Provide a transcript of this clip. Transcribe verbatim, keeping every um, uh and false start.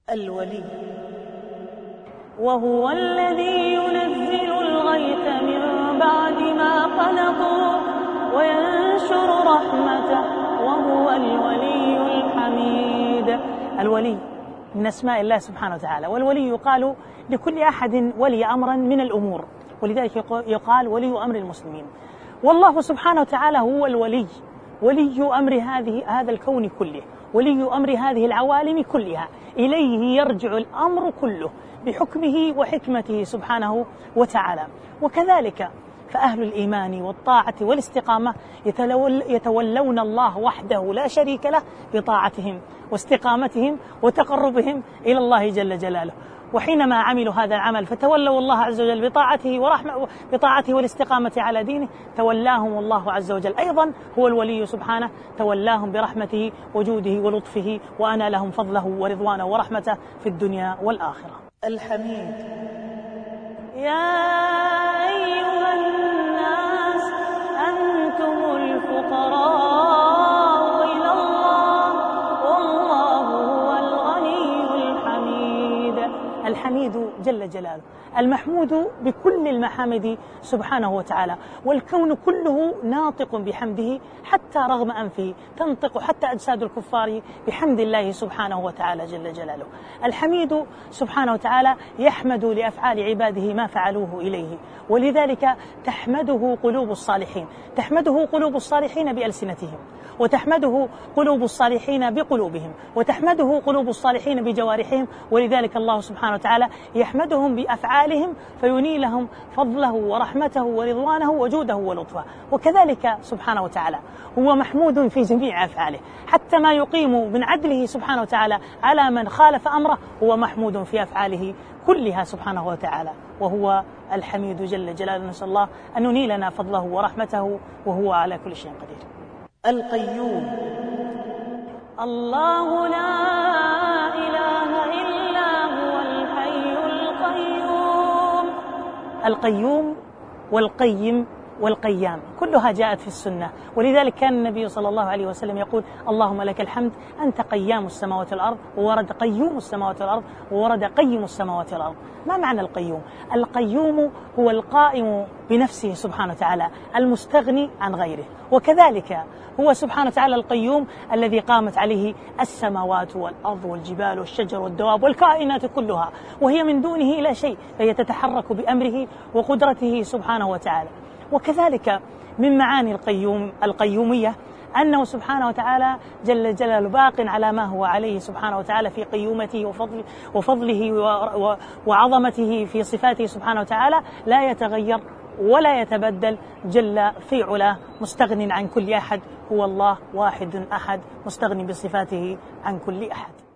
الولي وهو الذي ينزل الغيث من بعد ما قنطوا وينشر رحمته وهو الولي الحميد. الولي من أسماء الله سبحانه وتعالى، والولي يقال لكل أحد ولي أمرا من الأمور، ولذلك يقال ولي أمر المسلمين. والله سبحانه وتعالى هو الولي، ولي أمر هذه هذا الكون كله، ولي أمر هذه العوالم كلها، إليه يرجع الأمر كله بحكمه وحكمته سبحانه وتعالى. وكذلك فأهل الإيمان والطاعة والاستقامة يتولون الله وحده لا شريك له بطاعتهم واستقامتهم وتقربهم إلى الله جل جلاله. وحينما عملوا هذا العمل فتولوا الله عز وجل بطاعته ورحمة بطاعته والاستقامة على دينه، تولاهم الله عز وجل أيضا هو الولي سبحانه، تولاهم برحمته وجوده ولطفه، وأنا لهم فضله ورضوانه ورحمته في الدنيا والآخرة. الحميد يا أيها الناس أنتم الفقراء إلى الله والله هو الغني الحميد. الحميد جل جلاله، المحمود بكل المحامد سبحانه وتعالى، والكون كله ناطق بحمده حتى رغم أنفه تنطق حتى أجساد الكفار بحمد الله سبحانه وتعالى جل جلاله. الحميد سبحانه وتعالى يحمد لأفعال عباده ما فعلوه إليه، ولذلك تحمده قلوب الصالحين، تحمده قلوب الصالحين بألسنتهم، وتحمده قلوب الصالحين بقلوبهم، وتحمده قلوب الصالحين بجوارحهم، ولذلك الله سبحانه وتعالى يحمدهم بأفعالهم فينيلهم فضله ورحمته ورضوانه وجوده ولطفه. وكذلك سبحانه وتعالى هو محمود في جميع أفعاله، حتى ما يقيم من عدله سبحانه وتعالى على من خالف أمره هو محمود في أفعاله كلها سبحانه وتعالى، وهو الحميد جل جلاله. نسأل الله أن ينيلنا فضله ورحمته وهو على كل شيء قدير. القيوم الله لا إله إلا هو الحي القيوم. القيوم والقيم والقيام كلها جاءت في السنة، ولذلك كان النبي صلى الله عليه وسلم يقول اللهم لك الحمد أنت قيام السماوات والأرض، وورد قيوم السماوات والأرض، وورد قيم السماوات والأرض. ما معنى القيوم؟ القيوم هو القائم بنفسه سبحانه وتعالى المستغني عن غيره، وكذلك هو سبحانه وتعالى القيوم الذي قامت عليه السماوات والأرض والجبال والشجر والدواب والكائنات كلها، وهي من دونه لا شيء، فهي تتحرك بأمره وقدرته سبحانه وتعالى. وكذلك من معاني القيوم القيومية أنه سبحانه وتعالى جل جلاله باق على ما هو عليه سبحانه وتعالى في قيومته وفضله, وفضله وعظمته في صفاته سبحانه وتعالى، لا يتغير ولا يتبدل جل في علاه، مستغن عن كل أحد، هو الله واحد أحد مستغن بصفاته عن كل أحد.